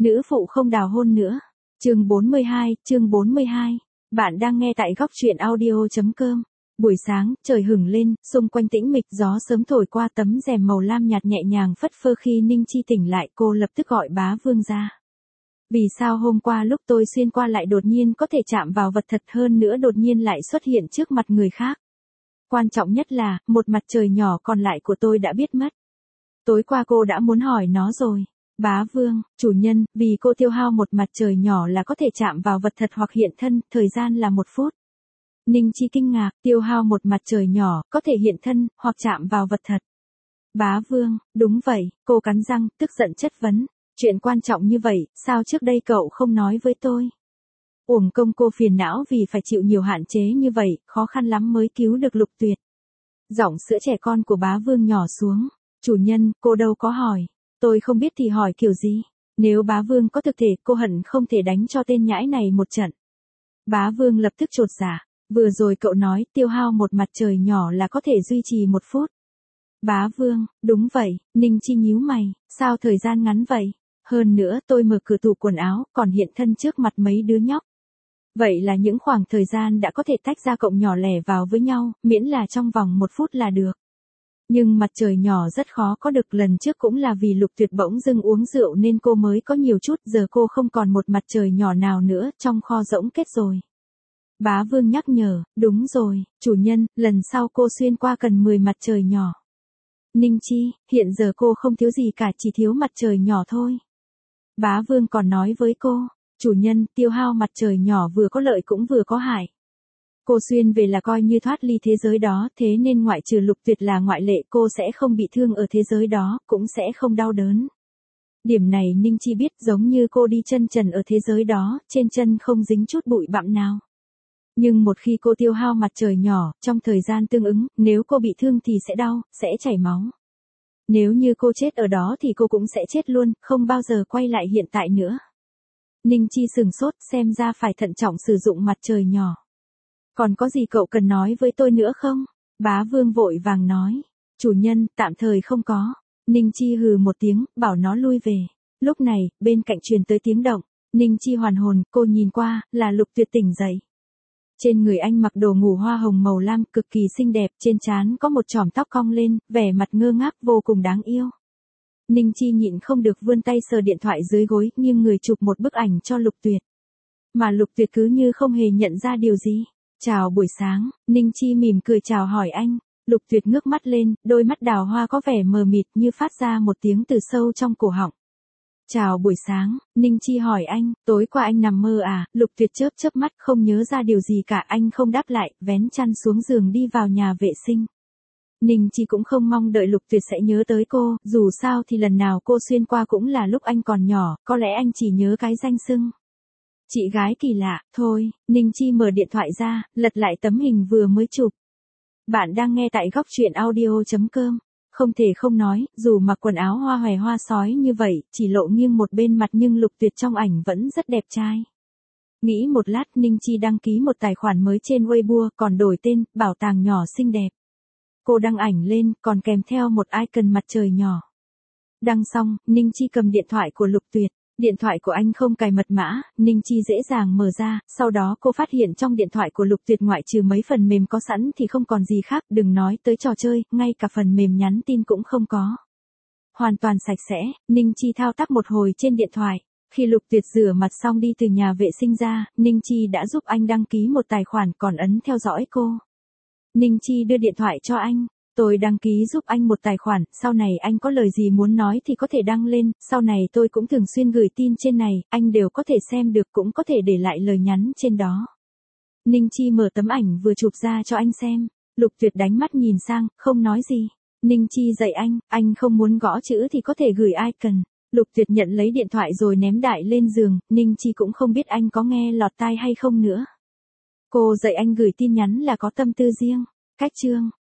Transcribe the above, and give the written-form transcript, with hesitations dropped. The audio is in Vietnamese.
Nữ phụ không đào hôn nữa. Chương 42. Bạn đang nghe tại góc truyện audio.com. Buổi sáng, trời hửng lên, xung quanh tĩnh mịch, gió sớm thổi qua tấm rèm màu lam nhạt nhẹ nhàng phất phơ. Khi Ninh Chi tỉnh lại, cô lập tức gọi bá Vương ra. Vì sao hôm qua lúc tôi xuyên qua lại đột nhiên có thể chạm vào vật thật, hơn nữa đột nhiên lại xuất hiện trước mặt người khác? Quan trọng nhất là, một mặt trời nhỏ còn lại của tôi đã biết mất. Tối qua cô đã muốn hỏi nó rồi. Bá Vương, chủ nhân, vì cô tiêu hao một mặt trời nhỏ là có thể chạm vào vật thật hoặc hiện thân, thời gian là 1 phút. Ninh Chi kinh ngạc, tiêu hao một mặt trời nhỏ, có thể hiện thân, hoặc chạm vào vật thật. Bá Vương, đúng vậy, cô cắn răng, tức giận chất vấn. Chuyện quan trọng như vậy, sao trước đây cậu không nói với tôi? Uổng công cô phiền não vì phải chịu nhiều hạn chế như vậy, khó khăn lắm mới cứu được Lục Tuyệt. Giọng sữa trẻ con của bá Vương nhỏ xuống. Chủ nhân, cô đâu có hỏi. Tôi không biết thì hỏi kiểu gì. Nếu bá Vương có thực thể, cô hận không thể đánh cho tên nhãi này một trận. Bá Vương lập tức chột dạ. Vừa rồi cậu nói tiêu hao một mặt trời nhỏ là có thể duy trì 1 phút. Bá Vương, đúng vậy. Ninh Chi nhíu mày, sao thời gian ngắn vậy? Hơn nữa tôi mở cửa tủ quần áo, còn hiện thân trước mặt mấy đứa nhóc. Vậy là những khoảng thời gian đã có thể tách ra cộng nhỏ lẻ vào với nhau, miễn là trong vòng 1 phút là được. Nhưng mặt trời nhỏ rất khó có được, lần trước cũng là vì Lục Tuyệt bỗng dưng uống rượu nên cô mới có nhiều chút, giờ cô không còn một mặt trời nhỏ nào nữa, trong kho rỗng kết rồi. Bá Vương nhắc nhở, đúng rồi, chủ nhân, lần sau cô xuyên qua cần 10 mặt trời nhỏ. Ninh Chi, hiện giờ cô không thiếu gì cả, chỉ thiếu mặt trời nhỏ thôi. Bá Vương còn nói với cô, chủ nhân, tiêu hao mặt trời nhỏ vừa có lợi cũng vừa có hại. Cô xuyên về là coi như thoát ly thế giới đó, thế nên ngoại trừ Lục Tuyệt là ngoại lệ, cô sẽ không bị thương ở thế giới đó, cũng sẽ không đau đớn. Điểm này Ninh Chi biết, giống như cô đi chân trần ở thế giới đó, trên chân không dính chút bụi bặm nào. Nhưng một khi cô tiêu hao mặt trời nhỏ, trong thời gian tương ứng, nếu cô bị thương thì sẽ đau, sẽ chảy máu. Nếu như cô chết ở đó thì cô cũng sẽ chết luôn, không bao giờ quay lại hiện tại nữa. Ninh Chi sừng sốt, xem ra phải thận trọng sử dụng mặt trời nhỏ. Còn có gì cậu cần nói với tôi nữa không? Bá Vương vội vàng nói. Chủ nhân, tạm thời không có. Ninh Chi hừ một tiếng, bảo nó lui về. Lúc này, bên cạnh truyền tới tiếng động. Ninh Chi hoàn hồn, cô nhìn qua, là Lục Tuyệt tỉnh dậy. Trên người anh mặc đồ ngủ hoa hồng màu lam, cực kỳ xinh đẹp, trên trán có một chòm tóc cong lên, vẻ mặt ngơ ngác vô cùng đáng yêu. Ninh Chi nhịn không được vươn tay sờ điện thoại dưới gối, nghiêng người chụp một bức ảnh cho Lục Tuyệt. Mà Lục Tuyệt cứ như không hề nhận ra điều gì. Chào buổi sáng, Ninh Chi mỉm cười chào hỏi anh. Lục Tuyệt ngước mắt lên, đôi mắt đào hoa có vẻ mờ mịt như phát ra một tiếng từ sâu trong cổ họng. Chào buổi sáng, Ninh Chi hỏi anh, tối qua anh nằm mơ à? Lục Tuyệt chớp chớp mắt, không nhớ ra điều gì cả, anh không đáp lại, vén chăn xuống giường đi vào nhà vệ sinh. Ninh Chi cũng không mong đợi Lục Tuyệt sẽ nhớ tới cô, dù sao thì lần nào cô xuyên qua cũng là lúc anh còn nhỏ, có lẽ anh chỉ nhớ cái danh xưng. Chị gái kỳ lạ, thôi, Ninh Chi mở điện thoại ra, lật lại tấm hình vừa mới chụp. Bạn đang nghe tại góc truyện audio.com. Không thể không nói, dù mặc quần áo hoa hòe hoa sói như vậy, chỉ lộ nghiêng một bên mặt nhưng Lục Tuyệt trong ảnh vẫn rất đẹp trai. Nghĩ một lát, Ninh Chi đăng ký một tài khoản mới trên Weibo, còn đổi tên, bảo tàng nhỏ xinh đẹp. Cô đăng ảnh lên, còn kèm theo một icon mặt trời nhỏ. Đăng xong, Ninh Chi cầm điện thoại của Lục Tuyệt. Điện thoại của anh không cài mật mã, Ninh Chi dễ dàng mở ra, sau đó cô phát hiện trong điện thoại của Lục Tuyệt ngoại trừ mấy phần mềm có sẵn thì không còn gì khác, đừng nói tới trò chơi, ngay cả phần mềm nhắn tin cũng không có. Hoàn toàn sạch sẽ, Ninh Chi thao tác một hồi trên điện thoại. Khi Lục Tuyệt rửa mặt xong đi từ nhà vệ sinh ra, Ninh Chi đã giúp anh đăng ký một tài khoản, còn ấn theo dõi cô. Ninh Chi đưa điện thoại cho anh. Tôi đăng ký giúp anh một tài khoản, sau này anh có lời gì muốn nói thì có thể đăng lên, sau này tôi cũng thường xuyên gửi tin trên này, anh đều có thể xem được, cũng có thể để lại lời nhắn trên đó. Ninh Chi mở tấm ảnh vừa chụp ra cho anh xem. Lục Tuyệt đánh mắt nhìn sang, không nói gì. Ninh Chi dạy anh không muốn gõ chữ thì có thể gửi icon. Lục Tuyệt nhận lấy điện thoại rồi ném đại lên giường, Ninh Chi cũng không biết anh có nghe lọt tai hay không nữa. Cô dạy anh gửi tin nhắn là có tâm tư riêng. Cách chương